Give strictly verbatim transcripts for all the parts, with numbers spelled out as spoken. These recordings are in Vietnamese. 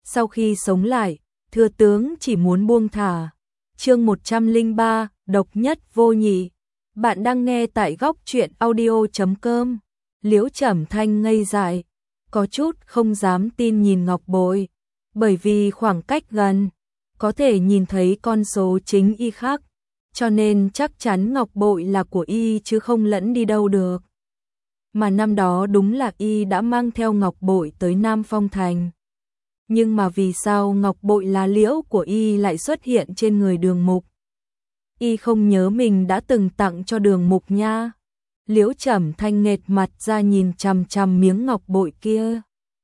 sau khi sống lại, thừa tướng chỉ muốn buông thả. Chương một trăm lẻ ba, độc nhất vô nhị. Bạn đang nghe tại góc truyện audio chấm com. Liễu Trầm Thanh ngây dại, có chút không dám tin nhìn ngọc bội, bởi vì khoảng cách gần, có thể nhìn thấy con số chính y khác, cho nên chắc chắn ngọc bội là của y chứ không lẫn đi đâu được. Mà năm đó đúng là y đã mang theo ngọc bội tới Nam Phong Thành. Nhưng mà vì sao ngọc bội lá liễu của y lại xuất hiện trên người Đường Mục? Y không nhớ mình đã từng tặng cho Đường Mục nha. Liễu Trầm Thanh nghệt mặt ra nhìn chằm chằm miếng ngọc bội kia.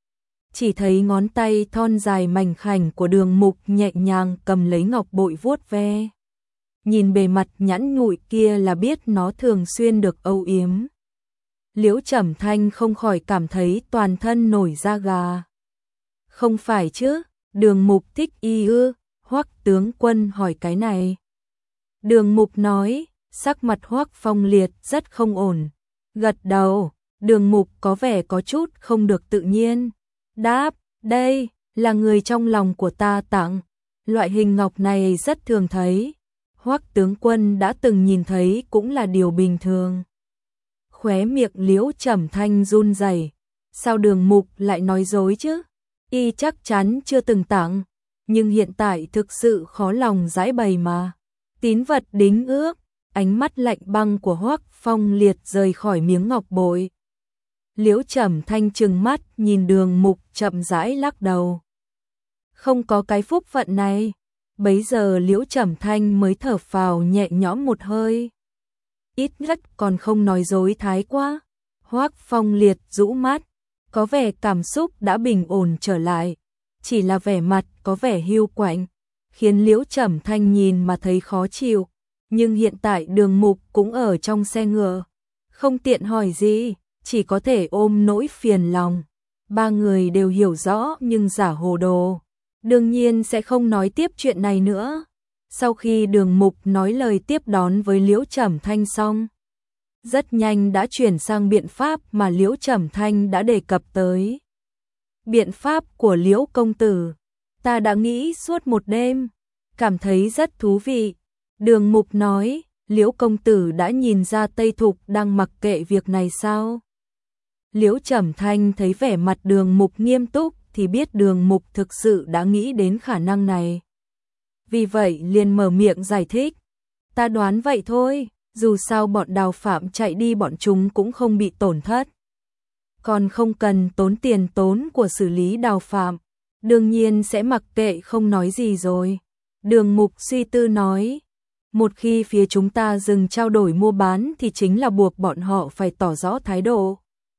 Chỉ thấy ngón tay thon dài mảnh khảnh của Đường Mục nhẹ nhàng cầm lấy ngọc bội vuốt ve. Nhìn bề mặt nhẵn nhụi kia là biết nó thường xuyên được âu yếm. Liễu Trầm Thanh không khỏi cảm thấy toàn thân nổi da gà. Không phải chứ, Đường Mục thích y ư? Hoắc tướng quân hỏi cái này. Đường Mục nói, sắc mặt Hoắc Phong Liệt rất không ổn. Gật đầu, Đường Mục có vẻ có chút không được tự nhiên. Đáp, đây là người trong lòng của ta tặng. Loại hình ngọc này rất thường thấy. Hoắc tướng quân đã từng nhìn thấy cũng là điều bình thường. Khóe miệng Liễu Trầm Thanh run rẩy. Sao Đường Mục lại nói dối chứ? Y chắc chắn chưa từng tặng, nhưng hiện tại thực sự khó lòng giải bày mà. Tín vật đính ước, ánh mắt lạnh băng của Hoắc Phong Liệt rời khỏi miếng ngọc bội. Liễu Trầm Thanh trừng mắt nhìn Đường Mục chậm rãi lắc đầu. Không có cái phúc phận này. Bấy giờ Liễu Trầm Thanh mới thở phào nhẹ nhõm một hơi. Ít nhất còn không nói dối thái quá. Hoắc Phong Liệt rũ mắt, có vẻ cảm xúc đã bình ổn trở lại, chỉ là vẻ mặt có vẻ hiu quạnh, khiến Liễu Trầm Thanh nhìn mà thấy khó chịu. Nhưng hiện tại Đường Mục cũng ở trong xe ngựa, không tiện hỏi gì, chỉ có thể ôm nỗi phiền lòng. Ba người đều hiểu rõ nhưng giả hồ đồ, đương nhiên sẽ không nói tiếp chuyện này nữa. Sau khi Đường Mục nói lời tiếp đón với Liễu Trầm Thanh xong, rất nhanh đã chuyển sang biện pháp mà Liễu Trầm Thanh đã đề cập tới. Biện pháp của Liễu công tử, ta đã nghĩ suốt một đêm, cảm thấy rất thú vị. Đường Mục nói, Liễu công tử đã nhìn ra Tây Thục đang mặc kệ việc này sao? Liễu Trầm Thanh thấy vẻ mặt Đường Mục nghiêm túc thì biết Đường Mục thực sự đã nghĩ đến khả năng này. Vì vậy liền mở miệng giải thích, ta đoán vậy thôi. Dù sao bọn Đào Phạm chạy đi bọn chúng cũng không bị tổn thất. Còn không cần tốn tiền tốn của xử lý Đào Phạm, đương nhiên sẽ mặc kệ không nói gì rồi. Đường Mục suy tư nói, một khi phía chúng ta dừng trao đổi mua bán thì chính là buộc bọn họ phải tỏ rõ thái độ.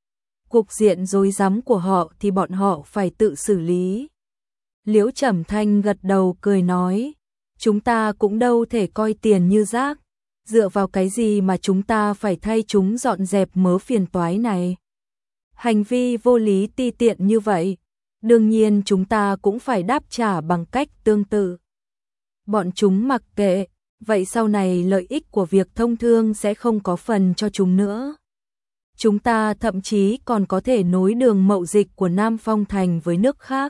Cục diện rối rắm của họ thì bọn họ phải tự xử lý. Liễu Trầm Thanh gật đầu cười nói, chúng ta cũng đâu thể coi tiền như rác. Dựa vào cái gì mà chúng ta phải thay chúng dọn dẹp mớ phiền toái này? Hành vi vô lý ti tiện như vậy, đương nhiên chúng ta cũng phải đáp trả bằng cách tương tự. Bọn chúng mặc kệ, vậy sau này lợi ích của việc thông thương sẽ không có phần cho chúng nữa. Chúng ta thậm chí còn có thể nối đường mậu dịch của Nam Phong Thành với nước khác.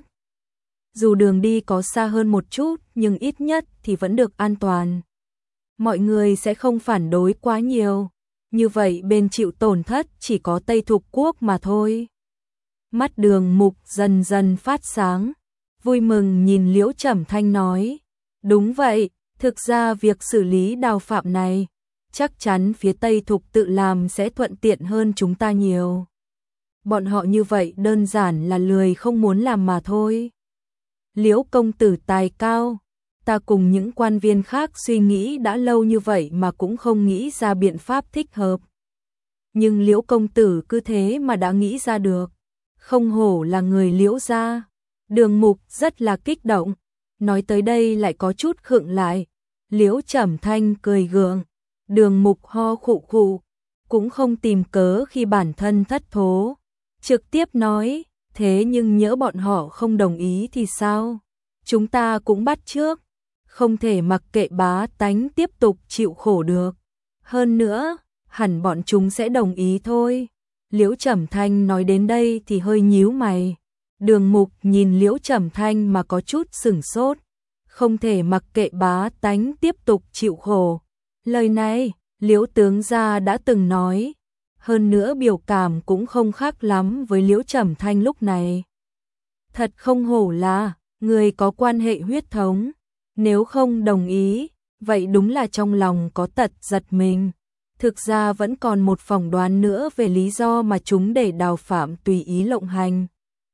Dù đường đi có xa hơn một chút, nhưng ít nhất thì vẫn được an toàn. Mọi người sẽ không phản đối quá nhiều, như vậy bên chịu tổn thất chỉ có Tây Thục Quốc mà thôi. Mắt Đường Mục dần dần phát sáng, vui mừng nhìn Liễu Trầm Thanh nói, đúng vậy, thực ra việc xử lý Đào Phạm này, chắc chắn phía Tây Thục tự làm sẽ thuận tiện hơn chúng ta nhiều. Bọn họ như vậy đơn giản là lười không muốn làm mà thôi. Liễu công tử tài cao. Ta cùng những quan viên khác suy nghĩ đã lâu như vậy mà cũng không nghĩ ra biện pháp thích hợp. Nhưng Liễu công tử cứ thế mà đã nghĩ ra được. Không hổ là người Liễu gia. Đường Mục rất là kích động. Nói tới đây lại có chút khựng lại. Liễu Trầm Thanh cười gượng. Đường Mục ho khụ khụ, cũng không tìm cớ khi bản thân thất thố. Trực tiếp nói, thế nhưng nhỡ bọn họ không đồng ý thì sao? Chúng ta cũng bắt chước. Không thể mặc kệ bá tánh tiếp tục chịu khổ được. Hơn nữa, hẳn bọn chúng sẽ đồng ý thôi. Liễu Trầm Thanh nói đến đây thì hơi nhíu mày. Đường Mục nhìn Liễu Trầm Thanh mà có chút sửng sốt, không thể mặc kệ bá tánh tiếp tục chịu khổ. Lời này, Liễu tướng gia đã từng nói, hơn nữa biểu cảm cũng không khác lắm với Liễu Trầm Thanh lúc này. Thật không hổ là người có quan hệ huyết thống, nếu không đồng ý, vậy đúng là trong lòng có tật giật mình. Thực ra vẫn còn một phỏng đoán nữa về lý do mà chúng để Đào Phạm tùy ý lộng hành.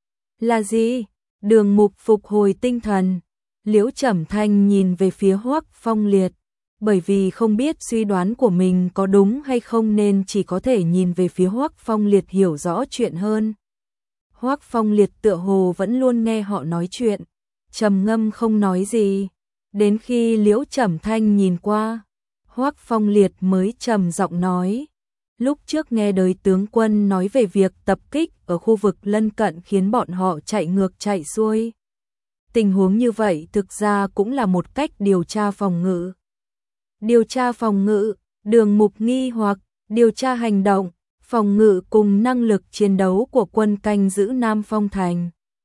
Là gì? Đường Mục phục hồi tinh thần. Liễu Trầm Thanh nhìn về phía Hoắc Phong Liệt, bởi vì không biết suy đoán của mình có đúng hay không nên chỉ có thể nhìn về phía Hoắc Phong Liệt hiểu rõ chuyện hơn. Hoắc Phong Liệt tựa hồ vẫn luôn nghe họ nói chuyện, trầm ngâm không nói gì, đến khi Liễu Trầm Thanh nhìn qua, Hoắc Phong Liệt mới trầm giọng nói, lúc trước nghe đời tướng quân nói về việc tập kích ở khu vực lân cận khiến bọn họ chạy ngược chạy xuôi. Tình huống như vậy thực ra cũng là một cách điều tra phòng ngự. Điều tra phòng ngự, Đường Mục nghi hoặc, điều tra hành động, phòng ngự cùng năng lực chiến đấu của quân canh giữ Nam Phong Thành.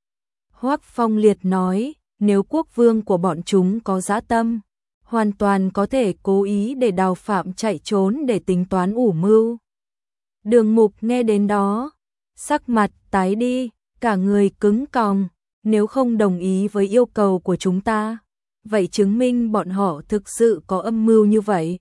Hoắc Phong Liệt nói, nếu quốc vương của bọn chúng có dã tâm, hoàn toàn có thể cố ý để Đào Phạm chạy trốn để tính toán ủ mưu. Đường Mục nghe đến đó, sắc mặt tái đi, cả người cứng còng, nếu không đồng ý với yêu cầu của chúng ta, vậy chứng minh bọn họ thực sự có âm mưu như vậy.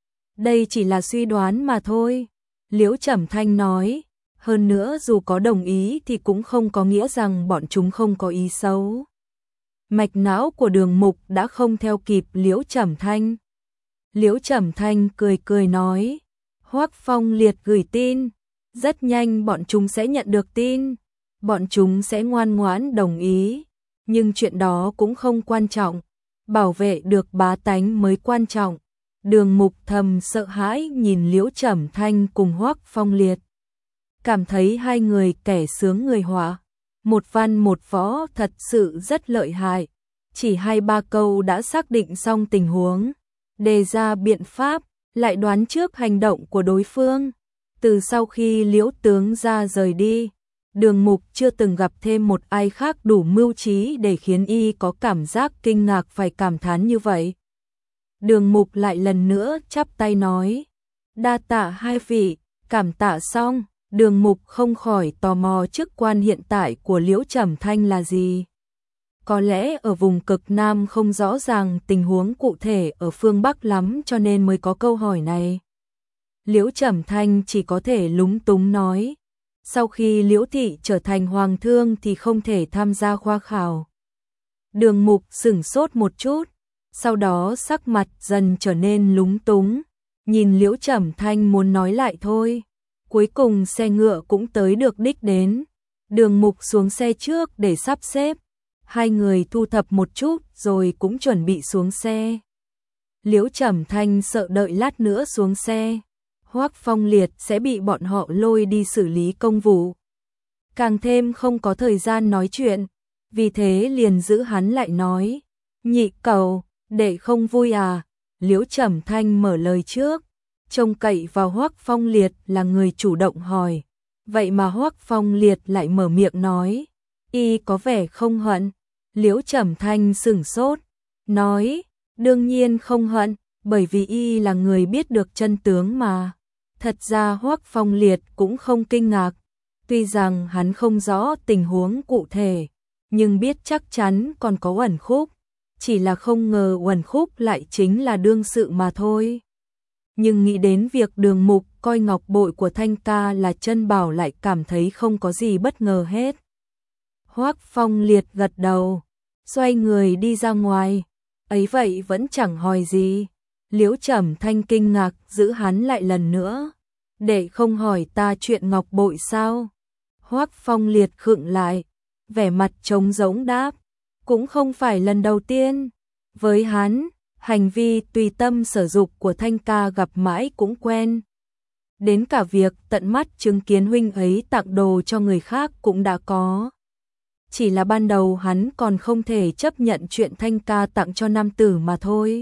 Đây chỉ là suy đoán mà thôi, Liễu Trầm Thanh nói, hơn nữa dù có đồng ý thì cũng không có nghĩa rằng bọn chúng không có ý xấu. Mạch não của Đường Mục đã không theo kịp Liễu Trầm Thanh. Liễu Trầm Thanh cười cười nói, Hoắc Phong Liệt gửi tin, rất nhanh bọn chúng sẽ nhận được tin, bọn chúng sẽ ngoan ngoãn đồng ý, nhưng chuyện đó cũng không quan trọng, bảo vệ được bá tánh mới quan trọng. Đường Mục thầm sợ hãi nhìn Liễu Trầm Thanh cùng Hoắc Phong Liệt, cảm thấy hai người kẻ sướng người họa, một văn một võ thật sự rất lợi hại, chỉ hai ba câu đã xác định xong tình huống, đề ra biện pháp, lại đoán trước hành động của đối phương. Từ sau khi Liễu tướng gia rời đi, Đường Mục chưa từng gặp thêm một ai khác đủ mưu trí để khiến y có cảm giác kinh ngạc phải cảm thán như vậy. Đường Mục lại lần nữa chắp tay nói, đa tạ hai vị, cảm tạ xong, Đường Mục không khỏi tò mò chức quan hiện tại của Liễu Trầm Thanh là gì. Có lẽ ở vùng cực Nam không rõ ràng tình huống cụ thể ở phương Bắc lắm cho nên mới có câu hỏi này. Liễu Trầm Thanh chỉ có thể lúng túng nói, sau khi Liễu thị trở thành hoàng thương thì không thể tham gia khoa khảo. Đường Mục sửng sốt một chút, sau đó sắc mặt dần trở nên lúng túng, nhìn Liễu Trầm Thanh muốn nói lại thôi. Cuối cùng xe ngựa cũng tới được đích đến, Đường Mục xuống xe trước để sắp xếp, hai người thu thập một chút rồi cũng chuẩn bị xuống xe. Liễu Trầm Thanh sợ đợi lát nữa xuống xe, Hoắc Phong Liệt sẽ bị bọn họ lôi đi xử lý công vụ, càng thêm không có thời gian nói chuyện, vì thế liền giữ hắn lại nói, nhị cẩu, đệ không vui à? Liễu Trầm Thanh mở lời trước, trông cậy vào Hoắc Phong Liệt là người chủ động hỏi, vậy mà Hoắc Phong Liệt lại mở miệng nói, y có vẻ không hận. Liễu Trầm Thanh sửng sốt, nói, đương nhiên không hận, bởi vì y là người biết được chân tướng mà. Thật ra Hoắc Phong Liệt cũng không kinh ngạc, tuy rằng hắn không rõ tình huống cụ thể, nhưng biết chắc chắn còn có uẩn khúc, chỉ là không ngờ uẩn khúc lại chính là đương sự mà thôi. Nhưng nghĩ đến việc Đường Mục coi ngọc bội của Thanh ca là chân bảo lại cảm thấy không có gì bất ngờ hết. Hoắc Phong Liệt gật đầu, xoay người đi ra ngoài, ấy vậy vẫn chẳng hỏi gì. Liễu Trầm Thanh kinh ngạc giữ hắn lại lần nữa, để không hỏi ta chuyện ngọc bội sao? Hoắc Phong Liệt khựng lại, vẻ mặt trống rỗng đáp, cũng không phải lần đầu tiên. Với hắn, hành vi tùy tâm sở dục của Thanh ca gặp mãi cũng quen. Đến cả việc tận mắt chứng kiến huynh ấy tặng đồ cho người khác cũng đã có. Chỉ là ban đầu hắn còn không thể chấp nhận chuyện Thanh ca tặng cho nam tử mà thôi.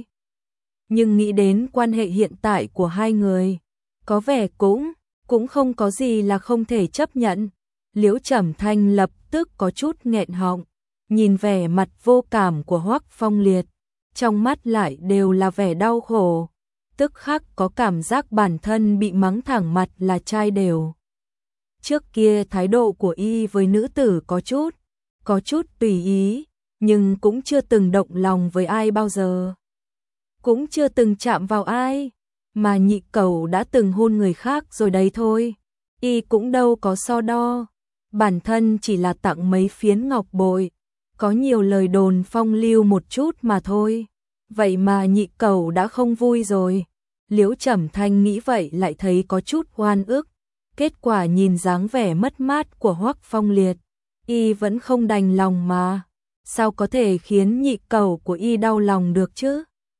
Nhưng nghĩ đến quan hệ hiện tại của hai người, có vẻ cũng, cũng không có gì là không thể chấp nhận. Liễu Trầm Thanh lập tức có chút nghẹn họng, nhìn vẻ mặt vô cảm của Hoắc Phong Liệt, trong mắt lại đều là vẻ đau khổ, tức khắc có cảm giác bản thân bị mắng thẳng mặt là trai đều. Trước kia thái độ của y với nữ tử có chút, có chút tùy ý, nhưng cũng chưa từng động lòng với ai bao giờ. Cũng chưa từng chạm vào ai, mà nhị cẩu đã từng hôn người khác rồi đấy thôi. Y cũng đâu có so đo, bản thân chỉ là tặng mấy phiến ngọc bội, có nhiều lời đồn phong lưu một chút mà thôi. Vậy mà nhị cẩu đã không vui rồi. Liễu Trầm Thanh nghĩ vậy lại thấy có chút oan ức. Kết quả nhìn dáng vẻ mất mát của Hoắc Phong Liệt, y vẫn không đành lòng mà. Sao có thể khiến nhị cẩu của y đau lòng được chứ?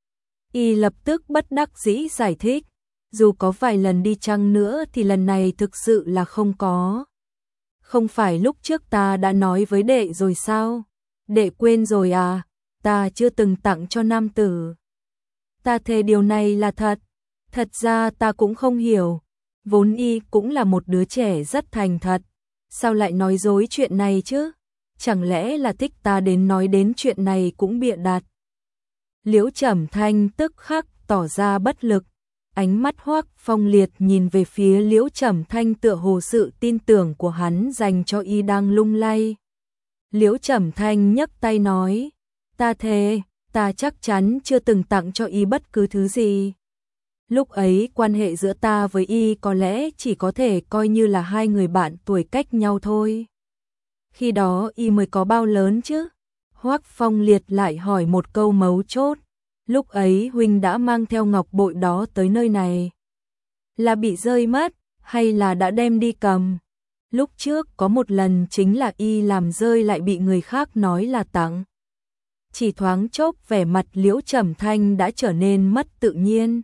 Y lập tức bất đắc dĩ giải thích. Dù có vài lần đi chăng nữa thì lần này thực sự là không có. Không phải lúc trước ta đã nói với đệ rồi sao? Đệ quên rồi à? Ta chưa từng tặng cho nam tử. Ta thề điều này là thật. Thật ra ta cũng không hiểu. Vốn y cũng là một đứa trẻ rất thành thật. Sao lại nói dối chuyện này chứ? Chẳng lẽ là thích ta đến nói đến chuyện này cũng bịa đặt? Liễu Trầm Thanh tức khắc tỏ ra bất lực. Ánh mắt Hoắc Phong Liệt nhìn về phía Liễu Trầm Thanh tựa hồ sự tin tưởng của hắn dành cho y đang lung lay. Liễu Trầm Thanh nhấc tay nói, ta thề, ta chắc chắn chưa từng tặng cho y bất cứ thứ gì. Lúc ấy quan hệ giữa ta với y có lẽ chỉ có thể coi như là hai người bạn tuổi cách nhau thôi. Khi đó y mới có bao lớn chứ? Hoắc Phong Liệt lại hỏi một câu mấu chốt. Lúc ấy huynh đã mang theo ngọc bội đó tới nơi này. Là bị rơi mất, hay là đã đem đi cầm? Lúc trước có một lần chính là y làm rơi lại bị người khác nói là tặng. Chỉ thoáng chốc vẻ mặt Liễu Trầm Thanh đã trở nên mất tự nhiên.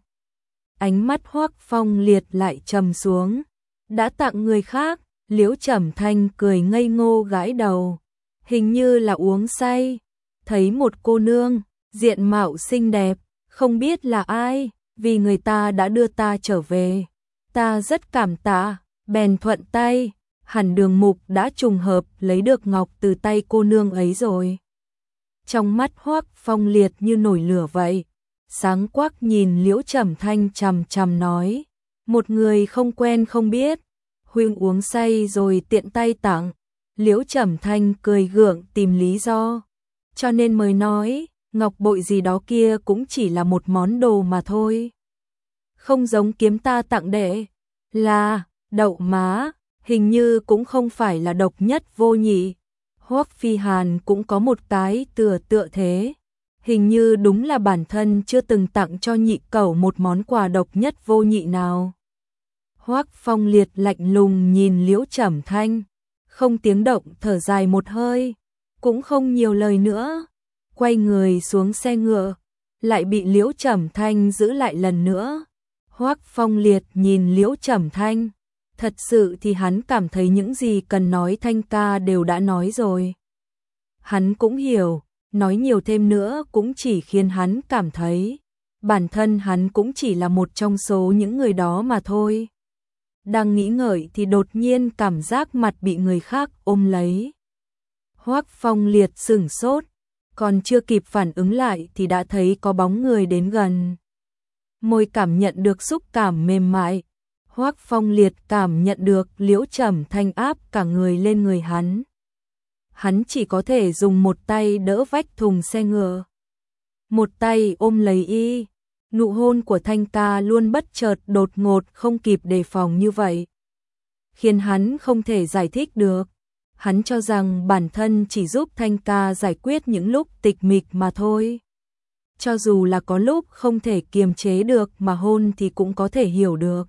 Ánh mắt Hoắc Phong Liệt lại trầm xuống. Đã tặng người khác, Liễu Trầm Thanh cười ngây ngô gãi đầu. Hình như là uống say. Thấy một cô nương, diện mạo xinh đẹp, không biết là ai, vì người ta đã đưa ta trở về. Ta rất cảm tạ, bèn thuận tay, hẳn Đường Mục đã trùng hợp lấy được ngọc từ tay cô nương ấy rồi. Trong mắt Hoắc Phong Liệt như nổi lửa vậy, sáng quắc nhìn Liễu Trầm Thanh chằm chằm nói, một người không quen không biết, huynh uống say rồi tiện tay tặng. Liễu Trầm Thanh cười gượng tìm lý do, cho nên mới nói, ngọc bội gì đó kia cũng chỉ là một món đồ mà thôi. Không giống kiếm ta tặng đệ, là, đậu má, hình như cũng không phải là độc nhất vô nhị. Hoắc Phi Hàn cũng có một cái tựa tựa thế. Hình như đúng là bản thân chưa từng tặng cho nhị cẩu một món quà độc nhất vô nhị nào. Hoắc Phong Liệt lạnh lùng nhìn Liễu Trầm Thanh, không tiếng động thở dài một hơi, cũng không nhiều lời nữa. Quay người xuống xe ngựa, lại bị Liễu Trầm Thanh giữ lại lần nữa. Hoắc Phong Liệt nhìn Liễu Trầm Thanh, thật sự thì hắn cảm thấy những gì cần nói Thanh ca đều đã nói rồi. Hắn cũng hiểu, nói nhiều thêm nữa cũng chỉ khiến hắn cảm thấy bản thân hắn cũng chỉ là một trong số những người đó mà thôi. Đang nghĩ ngợi thì đột nhiên cảm giác mặt bị người khác ôm lấy. Hoắc Phong Liệt sửng sốt, còn chưa kịp phản ứng lại thì đã thấy có bóng người đến gần. Môi cảm nhận được xúc cảm mềm mại, Hoắc Phong Liệt cảm nhận được Liễu Trầm Thanh áp cả người lên người hắn. Hắn chỉ có thể dùng một tay đỡ vách thùng xe ngựa, một tay ôm lấy y. Nụ hôn của Thanh ca luôn bất chợt đột ngột không kịp đề phòng như vậy, khiến hắn không thể giải thích được. Hắn cho rằng bản thân chỉ giúp Thanh ca giải quyết những lúc tịch mịch mà thôi. Cho dù là có lúc không thể kiềm chế được mà hôn thì cũng có thể hiểu được.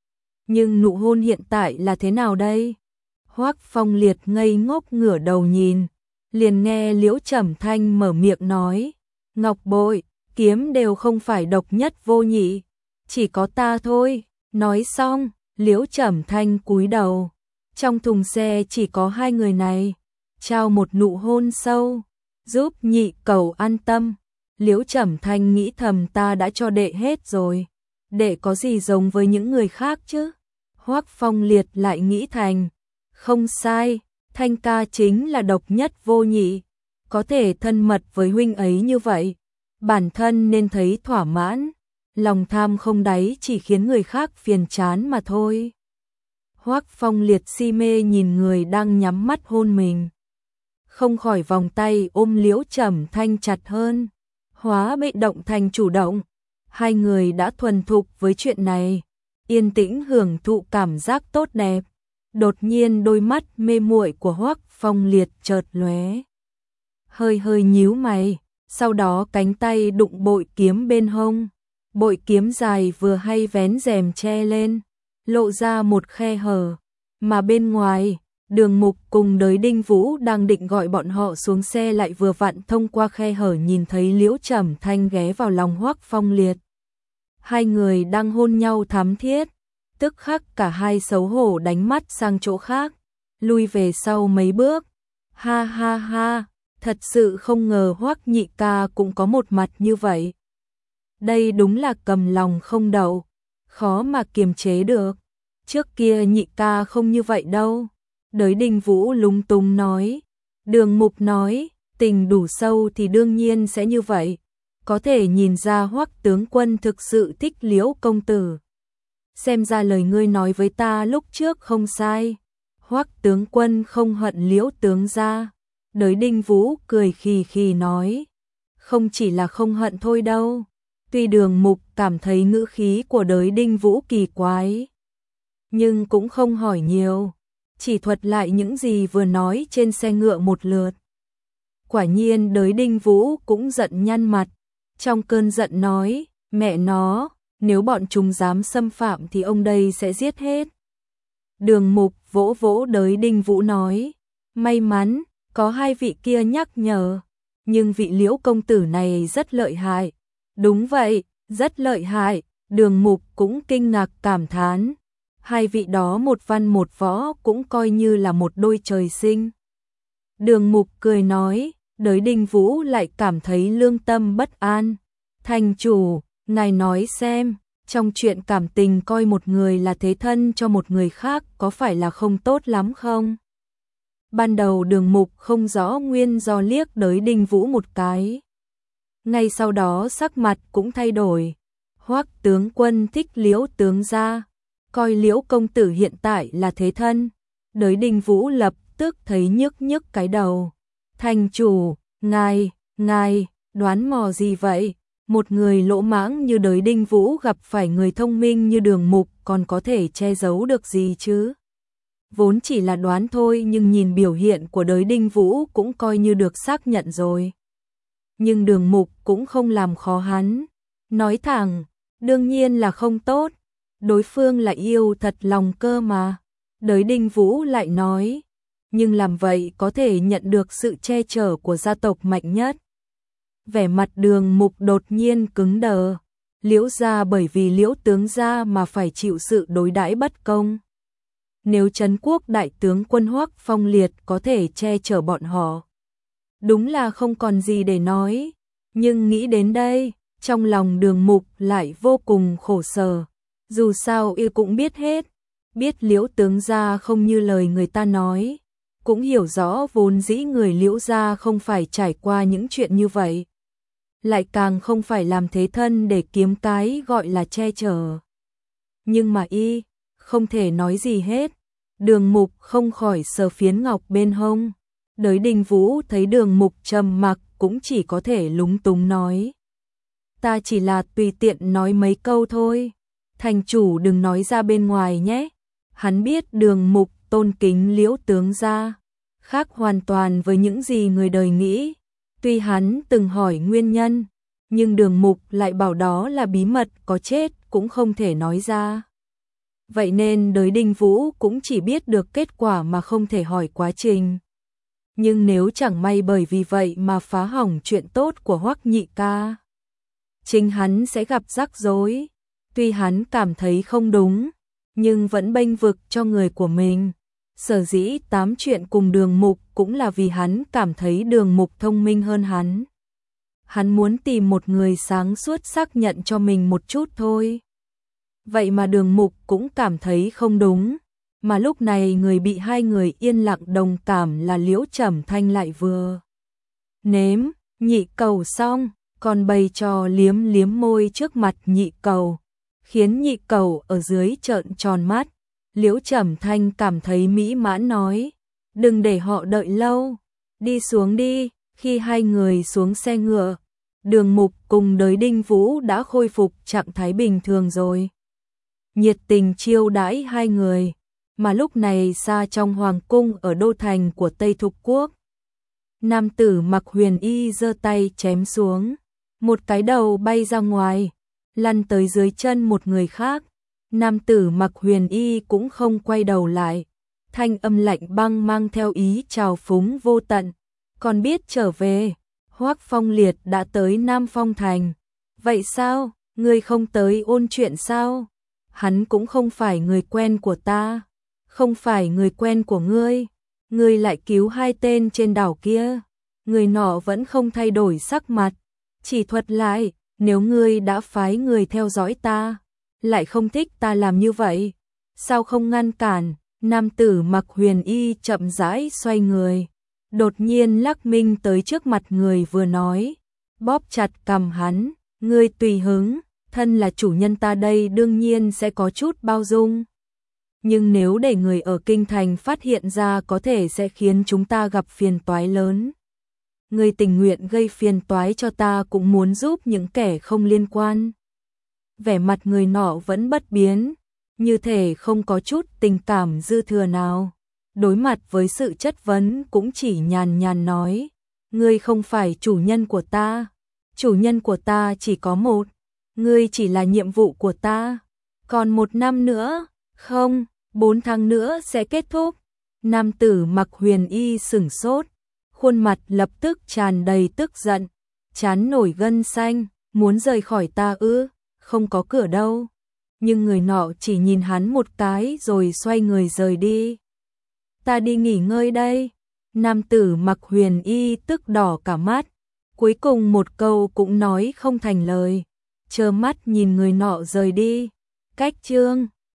Nhưng nụ hôn hiện tại là thế nào đây? Hoắc Phong Liệt ngây ngốc ngửa đầu nhìn, liền nghe Liễu Trầm Thanh mở miệng nói, ngọc bội, kiếm đều không phải độc nhất vô nhị, chỉ có ta thôi. Nói xong, Liễu Trầm Thanh cúi đầu. Trong thùng xe chỉ có hai người này, trao một nụ hôn sâu, giúp nhị cẩu an tâm. Liễu Trầm Thanh nghĩ thầm, ta đã cho đệ hết rồi, đệ có gì giống với những người khác chứ? Hoắc Phong Liệt lại nghĩ thành, Không sai, Thanh ca chính là độc nhất vô nhị, có thể thân mật với huynh ấy như vậy, bản thân nên thấy thỏa mãn, lòng tham không đáy chỉ khiến người khác phiền chán mà thôi. Hoắc Phong Liệt si mê nhìn người đang nhắm mắt hôn mình, không khỏi vòng tay ôm Liễu Trầm Thanh chặt hơn, hóa bị động thành chủ động. Hai người đã thuần thục với chuyện này, yên tĩnh hưởng thụ cảm giác tốt đẹp. Đột nhiên đôi mắt mê muội của Hoắc Phong Liệt chợt lóe, hơi hơi nhíu mày, sau đó cánh tay đụng bội kiếm bên hông, bội kiếm dài vừa hay vén rèm che lên, lộ ra một khe hở, mà bên ngoài, Đường Mục cùng Đới Đinh Vũ đang định gọi bọn họ xuống xe lại vừa vặn thông qua khe hở nhìn thấy Liễu Trầm Thanh ghé vào lòng Hoắc Phong Liệt. Hai người đang hôn nhau thắm thiết, tức khắc cả hai xấu hổ đánh mắt sang chỗ khác, lui về sau mấy bước. Ha ha ha, thật sự không ngờ Hoắc nhị ca cũng có một mặt như vậy. Đây đúng là cầm lòng không đậu, khó mà kiềm chế được. Trước kia nhị ca không như vậy đâu. Đới Đinh Vũ lúng túng nói. Đường Mục nói, tình đủ sâu thì đương nhiên sẽ như vậy. Có thể nhìn ra Hoắc tướng quân thực sự thích Liễu công tử. Xem ra lời ngươi nói với ta lúc trước không sai. Hoắc tướng quân không hận Liễu tướng gia. Đới Đinh Vũ cười khì khì nói. Không chỉ là không hận thôi đâu. Tuy Đường Mục cảm thấy ngữ khí của Đới Đinh Vũ kỳ quái, nhưng cũng không hỏi nhiều, chỉ thuật lại những gì vừa nói trên xe ngựa một lượt. Quả nhiên Đới Đinh Vũ cũng giận nhăn mặt, trong cơn giận nói, mẹ nó, nếu bọn chúng dám xâm phạm thì ông đây sẽ giết hết. Đường Mục vỗ vỗ Đới Đinh Vũ nói, may mắn, có hai vị kia nhắc nhở, nhưng vị Liễu công tử này rất lợi hại. Đúng vậy, rất lợi hại, Đường Mục cũng kinh ngạc cảm thán. Hai vị đó một văn một võ cũng coi như là một đôi trời sinh. Đường Mục cười nói, Đới Đinh Vũ lại cảm thấy lương tâm bất an. Thành chủ, ngài nói xem, trong chuyện cảm tình coi một người là thế thân cho một người khác có phải là không tốt lắm không? Ban đầu Đường Mục không rõ nguyên do liếc Đới Đinh Vũ một cái. Ngay sau đó sắc mặt cũng thay đổi. Hoắc tướng quân thích Liễu tướng gia, coi Liễu công tử hiện tại là thế thân. Đới Đinh Vũ lập tức thấy nhức nhức cái đầu. Thành chủ, ngài, ngài, đoán mò gì vậy? Một người lỗ mãng như Đới Đinh Vũ gặp phải người thông minh như Đường Mục còn có thể che giấu được gì chứ? Vốn chỉ là đoán thôi nhưng nhìn biểu hiện của Đới Đinh Vũ cũng coi như được xác nhận rồi. Nhưng Đường Mục cũng không làm khó hắn, nói thẳng, đương nhiên là không tốt, đối phương là yêu thật lòng cơ mà. Đới Đinh Vũ lại nói, nhưng làm vậy có thể nhận được sự che chở của gia tộc mạnh nhất. Vẻ mặt Đường Mục đột nhiên cứng đờ, Liễu gia bởi vì Liễu tướng gia mà phải chịu sự đối đãi bất công. Nếu Trấn Quốc đại tướng quân Hoắc Phong Liệt có thể che chở bọn họ, đúng là không còn gì để nói, nhưng nghĩ đến đây, trong lòng Đường Mục lại vô cùng khổ sở. Dù sao y cũng biết hết, biết Liễu tướng gia không như lời người ta nói, cũng hiểu rõ vốn dĩ người Liễu gia không phải trải qua những chuyện như vậy, lại càng không phải làm thế thân để kiếm cái gọi là che chở. Nhưng mà y không thể nói gì hết. Đường Mục không khỏi sờ phiến ngọc bên hông. Đới Đinh Vũ thấy Đường Mục trầm mặc cũng chỉ có thể lúng túng nói, ta chỉ là tùy tiện nói mấy câu thôi, thành chủ đừng nói ra bên ngoài nhé. Hắn biết Đường Mục tôn kính Liễu tướng gia, khác hoàn toàn với những gì người đời nghĩ. Tuy hắn từng hỏi nguyên nhân, nhưng Đường Mục lại bảo đó là bí mật, có chết cũng không thể nói ra. Vậy nên Đới Đinh Vũ cũng chỉ biết được kết quả mà không thể hỏi quá trình. Nhưng nếu chẳng may bởi vì vậy mà phá hỏng chuyện tốt của Hoắc nhị ca, chính hắn sẽ gặp rắc rối. Tuy hắn cảm thấy không đúng, nhưng vẫn bênh vực cho người của mình. Sở dĩ tám chuyện cùng Đường Mục cũng là vì hắn cảm thấy Đường Mục thông minh hơn hắn. Hắn muốn tìm một người sáng suốt xác nhận cho mình một chút thôi. Vậy mà Đường Mục cũng cảm thấy không đúng. Mà lúc này người bị hai người yên lặng đồng cảm là Liễu Trầm Thanh lại vừa nếm nhị cầu xong, còn bày trò liếm liếm môi trước mặt nhị cầu, khiến nhị cầu ở dưới trợn tròn mắt. Liễu Trầm Thanh cảm thấy mỹ mãn nói, đừng để họ đợi lâu, đi xuống đi. Khi hai người xuống xe ngựa, Đường Mục cùng Đới Đinh Vũ đã khôi phục trạng thái bình thường rồi. Nhiệt tình chiêu đãi hai người, mà lúc này xa trong hoàng cung ở đô thành của Tây Thục Quốc. Nam tử mặc huyền y giơ tay chém xuống, một cái đầu bay ra ngoài, lăn tới dưới chân một người khác. Nam tử mặc huyền y cũng không quay đầu lại, thanh âm lạnh băng mang theo ý trào phúng vô tận. Còn biết trở về, Hoắc Phong Liệt đã tới Nam Phong Thành. Vậy sao, ngươi không tới ôn chuyện sao? Hắn cũng không phải người quen của ta, không phải người quen của ngươi. Ngươi lại cứu hai tên trên đảo kia. Người nọ vẫn không thay đổi sắc mặt, chỉ thuật lại, nếu ngươi đã phái người theo dõi ta, lại không thích ta làm như vậy, sao không ngăn cản? Nam tử mặc huyền y chậm rãi xoay người, đột nhiên lắc minh tới trước mặt người vừa nói, bóp chặt cằm hắn, ngươi tùy hứng, thân là chủ nhân ta đây đương nhiên sẽ có chút bao dung. Nhưng nếu để người ở kinh thành phát hiện ra có thể sẽ khiến chúng ta gặp phiền toái lớn. Ngươi tình nguyện gây phiền toái cho ta cũng muốn giúp những kẻ không liên quan. Vẻ mặt người nọ vẫn bất biến, như thể không có chút tình cảm dư thừa nào. Đối mặt với sự chất vấn cũng chỉ nhàn nhàn nói, ngươi không phải chủ nhân của ta, chủ nhân của ta chỉ có một, ngươi chỉ là nhiệm vụ của ta. Còn một năm nữa, không, bốn tháng nữa sẽ kết thúc. Nam tử mặc huyền y sửng sốt, khuôn mặt lập tức tràn đầy tức giận, trán nổi gân xanh, muốn rời khỏi ta ư? Không có cửa đâu. Nhưng người nọ chỉ nhìn hắn một cái rồi xoay người rời đi. Ta đi nghỉ ngơi đây. Nam tử mặc huyền y tức đỏ cả mắt, cuối cùng một câu cũng nói không thành lời, trơ mắt nhìn người nọ rời đi. Cách chương